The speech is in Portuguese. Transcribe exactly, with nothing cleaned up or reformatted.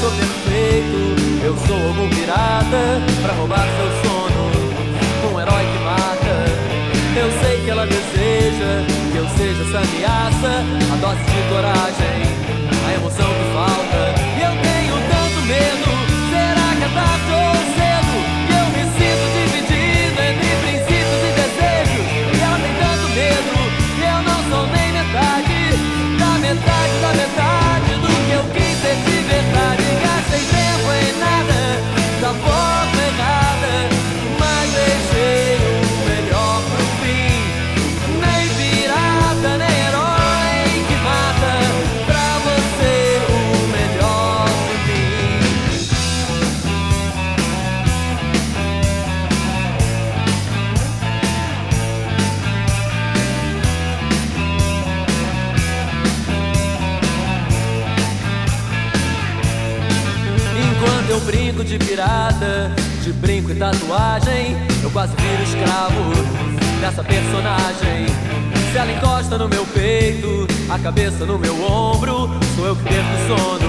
sou perfeito, eu sou algum pirata pra roubar seu sono, um herói que mata. Eu sei que ela deseja que eu seja essa ameaça, a dose de coragem, a emoção que falta. E eu tenho tanto medo, será que é tarde ou cedo? E eu me sinto dividido entre princípios e desejos. E ela tem tanto medo, e eu não sou nem metade da metade da metade do que eu quis ser de verdade. Gastei tempo em nada, da forma errada, mas deixei o melhor pro fim. Nem pirata, nem herói que mata, pra você o melhor de mim. Enquanto eu brinco de pirata, de brinco e tatuagem, eu quase viro escravo dessa personagem. Se ela encosta no meu peito, a cabeça no meu ombro, sou eu que perco o sono.